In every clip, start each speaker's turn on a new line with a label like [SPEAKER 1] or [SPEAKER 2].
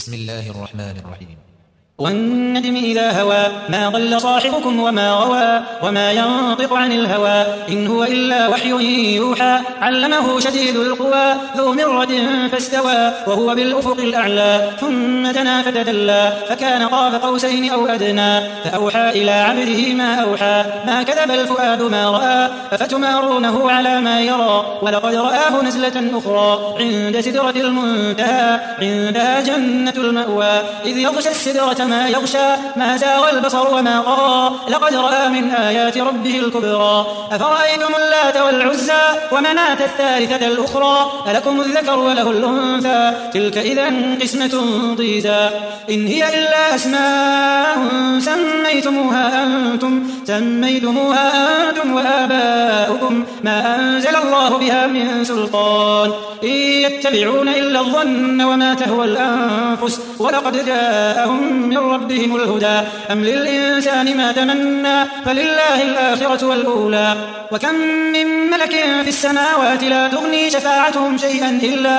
[SPEAKER 1] بسم الله الرحمن الرحيم.
[SPEAKER 2] والنجم إذا هوى ما ضل صاحبكم وما غوى وما ينطق عن الهوى إن هو إلا وحي يوحى علمه شديد القوى ذو مرة فاستوى وهو بالأفق الأعلى ثم دنا فتدلى فكان قاب قوسين أو أدنى فأوحى إلى عبده ما أوحى ما كذب الفؤاد ما رأى أفتمارونه على ما يرى ولقد رآه نزلة أخرى عند سدرة المنتهى عندها جنة المأوى إذ يغشى السدرة ما يغشى ما زاغ البصر وما طغى لقد رأى من آيات ربه الكبرى أفرأيتم اللات والعزى ومناة الثالثة الأخرى ألكم الذكر وله الأنثى تلك إذا قسمة ضيزى إن هي إلا أسماء سميتموها أنتم وآباؤكم ما أنزل الله بها من سلطان إن يتبعون إلا الظن وما تهوى الأنفس ولقد جاءهم من ربهم الهدى أم للإنسان ما تمنى فلله الآخرة والأولى وكم من ملك في السماوات لا تغني شفاعتهم شيئا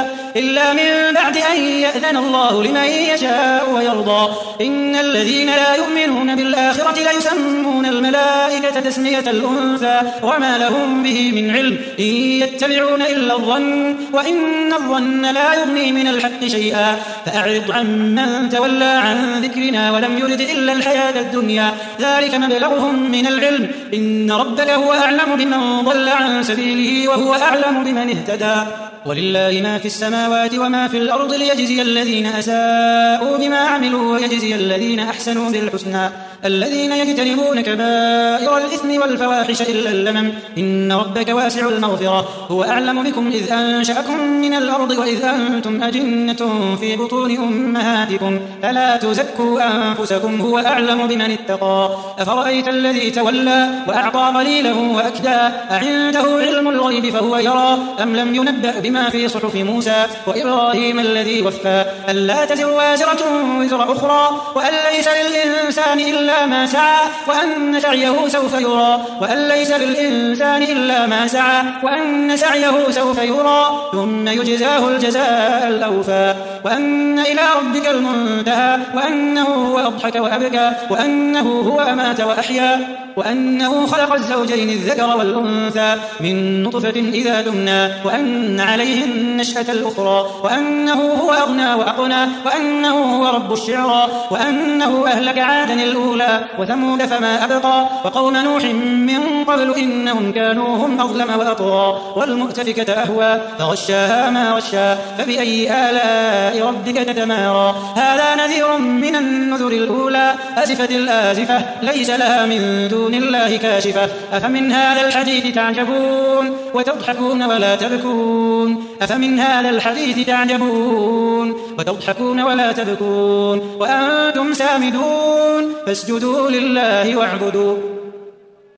[SPEAKER 2] إلا من بعد أن يأذن الله لمن يشاء ويرضى إن الذين لا يؤمنون بالآخرة ليسمون الملائكة تسمية الأنثى وما لهم به من علم إن يتبعون إلا الظن وإن الظن لا يغني من الحق شيئا فأعرض عمن تولى عن ذكرنا ولم يرد إلا الحياة الدنيا ذلك مبلغهم من العلم إن ربك هو أعلم بمن ضل عن سبيله وهو أعلم بمن اهتدى ولله ما في السماوات وما في الأرض ليجزي الذين أساءوا بما عملوا ويجزي الذين أحسنوا بالحسنى الذين يجتنبون كبائر الإثم والفواحش إلا اللمم إن ربك واسع المغفرة هو أعلم بكم إذ أنشأكم من الأرض وإذ أنتم أجنة في بطون أمهاتكم فلا تزكوا أنفسكم هو أعلم بمن اتقى أفرأيت الذي تولى وأعطى قليلا وأكدى أعنده علم الغيب فهو يرى أم لم ينبأ بما في صحف موسى وإبراهيم الذي وفى ألا تزر وازرة وزر أخرى وأن ليس للإنسان إلا ما سعى وأن سعيه سوف يرى وأن ليس للإنسان إلا ما سعى وأن سعيه سوف يرى ثم يجزاه الجزاء الأوفى وأن إلى ربك المنتهى وأنه هو أضحك وأبكى وأنه هو أمات وأحيا وأنه خلق الزوجين الذكر والأنثى من نطفة إذا تمنى وأن عليه النشأة الأخرى وأنه هو أغنى وأقنى وأنه هو رب الشعرى وأنه أهلك عادا الأولى وثمود فما أبقى وقوم نوح من قبل إنهم كانوا هم أظلم وأطغى والمؤتفكة أهوى فغشاها ما غشى فبأي آلاء ربك تتمارى هذا نذير من النذر الأولى أزفت الآزفة ليس لها من دون الله كاشفة أفمن هذا الحديث تعجبون وتضحكون ولا تبكون أفمن هذا الحديث تعجبون وتضحكون ولا تبكون وأنتم سامدون فاسجدوا لله واعبدوا